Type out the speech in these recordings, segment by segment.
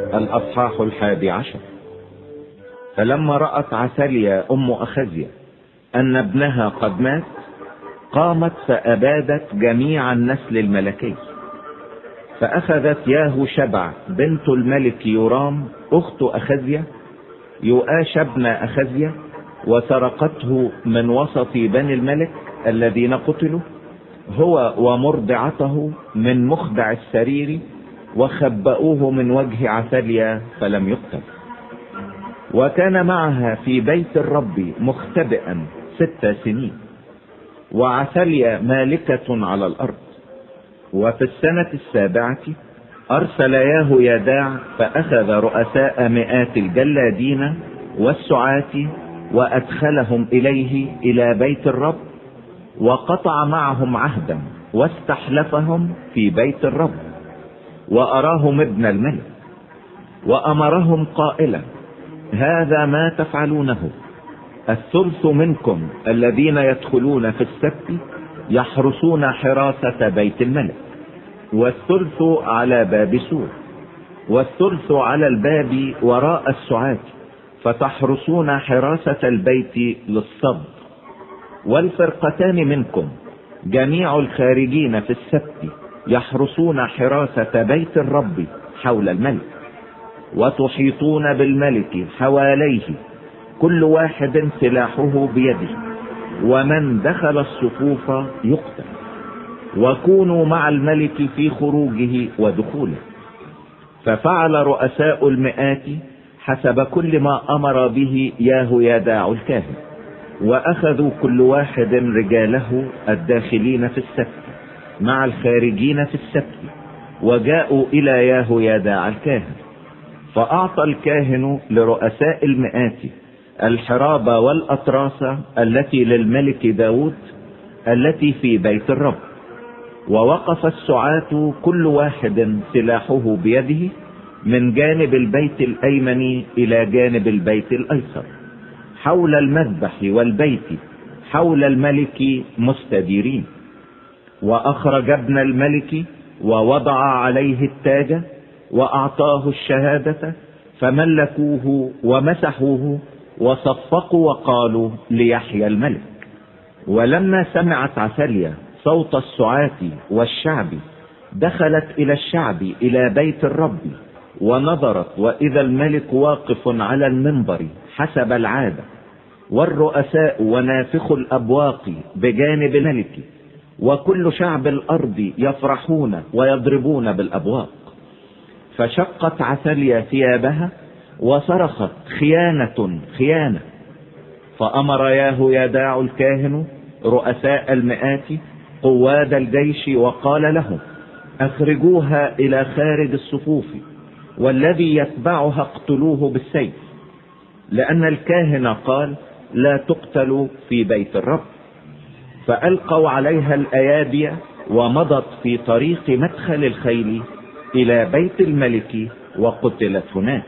الأصحاح 11. فلما رأت عثاليا أم أخزيا أن ابنها قد مات، قامت فأبادت جميع النسل الملكي، فأخذت ياهوشبع بنت الملك يورام أخت أخزيا يؤاش ابن أخزيا، وسرقته من وسط بني الملك الذين قتلوا هو ومرضعته من مخدع السرير، وخبأوه من وجه عثاليا فلم يقتل. وكان معها في بيت الرب مختبئا 6 سنين، وعثاليا مالكة على الأرض. وفي السنة 7 أرسل يهويداع فأخذ رؤساء مئات الجلادين والسعاة وأدخلهم إليه إلى بيت الرب، وقطع معهم عهدا واستحلفهم في بيت الرب، وأراهم ابن الملك، وأمرهم قائلا: هذا ما تفعلونه: الثلث منكم الذين يدخلون في السبت يحرسون حراسة بيت الملك، والثلث على باب سور، والثلث على الباب وراء السعاة، فتحرسون حراسة البيت للصد. والفرقتان منكم جميع الخارجين في السبت يحرسون حراسة بيت الرب حول الملك، وتحيطون بالملك حواليه كل واحد سلاحه بيده، ومن دخل الصفوف يقتل. وكونوا مع الملك في خروجه ودخوله. ففعل رؤساء المئات حسب كل ما أمر به يهويداع الكاهن، وأخذوا كل واحد رجاله الداخلين في السبت مع الخارجين في السبت، وجاءوا إلى يهويداع الكاهن. فأعطى الكاهن لرؤساء المئات الحراب والأطراس التي للملك داود التي في بيت الرب، ووقف السعاة كل واحد سلاحه بيده من جانب البيت الأيمن إلى جانب البيت الأيسر حول المذبح والبيت حول الملك مستديرين. وأخرج ابن الملك ووضع عليه التاج وأعطاه الشهادة، فملكوه ومسحوه وصفقوا وقالوا: ليحيى الملك. ولما سمعت عثاليا صوت السعاة والشعب، دخلت إلى الشعب إلى بيت الرب، ونظرت وإذا الملك واقف على المنبر حسب العادة، والرؤساء ونافخ الأبواق بجانب الملك، وكل شعب الأرض يفرحون ويضربون بالأبواق. فشقت عثاليا ثيابها وصرخت: خيانة خيانة. فأمر يهويداع الكاهن رؤساء المئات قواد الجيش وقال لهم: أخرجوها إلى خارج الصفوف، والذي يتبعها اقتلوه بالسيف، لأن الكاهن قال: لا تقتل في بيت الرب. فألقوا عليها الأيادي، ومضت في طريق مدخل الخيل إلى بيت الملك، وقتلت هناك.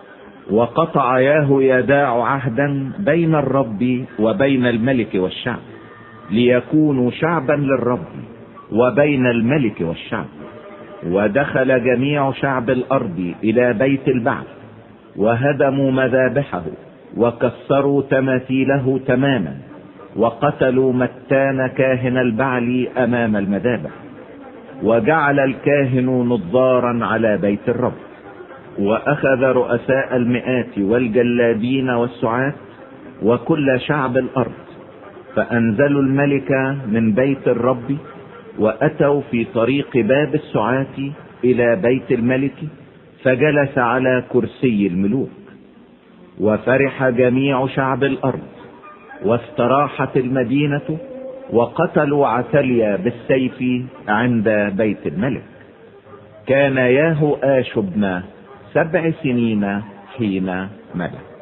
وقطع يهويداع عهدا بين الرب وبين الملك والشعب، ليكونوا شعبا للرب وبين الملك والشعب. ودخل جميع شعب الأرض إلى بيت البعل، وهدموا مذابحه وكسروا تماثيله تماما، وقتلوا متان كاهن البعل أمام المذابح. وجعل الكاهن نظارا على بيت الرب. وأخذ رؤساء المئات والجلادين والسعاة وكل شعب الأرض، فأنزلوا الملك من بيت الرب، وأتوا في طريق باب السعاة إلى بيت الملك، فجلس على كرسي الملوك. وفرح جميع شعب الأرض، واستراحت المدينة، وقتلوا عثاليا بالسيف عند بيت الملك. كان يهوآش ابن 7 سنين حين ملك.